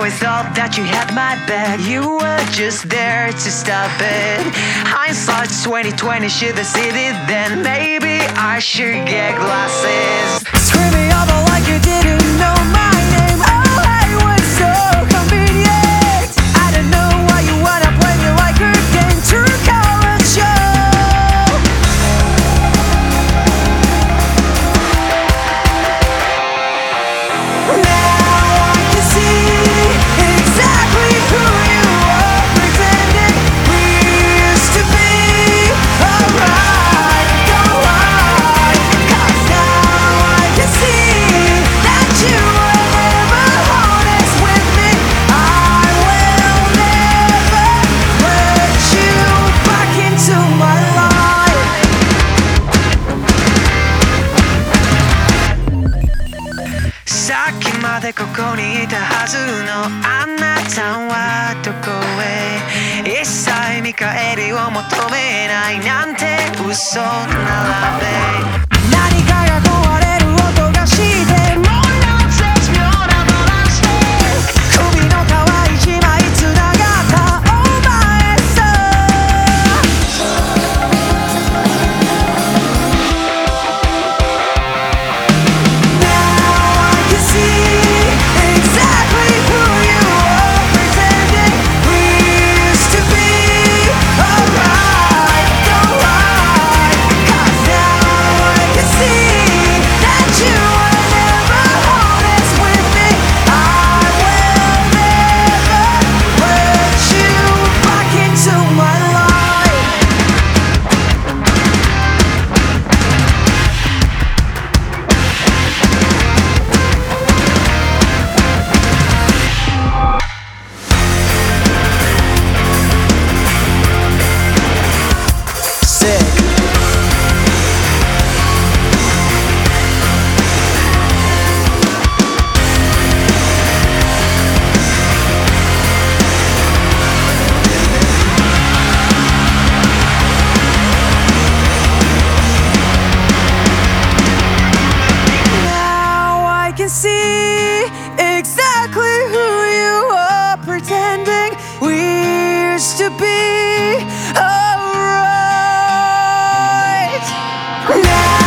always thought that you had my back. You were just there to stop it. Hindsight's 2020, should have seen it then. Maybe I should get glasses. Scream me over like you didn't know my name. Oh, it was so convenient. I don't know why you wanna play me like a game. True color show.さっきまでここにいたはずのあなたはどこへ。一切見返りを求めないなんて嘘ならべ。何かが壊れる音がしてもう絶妙なバランスで首の皮一枚つながったお前さ。I can see exactly who you are pretending we used to be alright. Now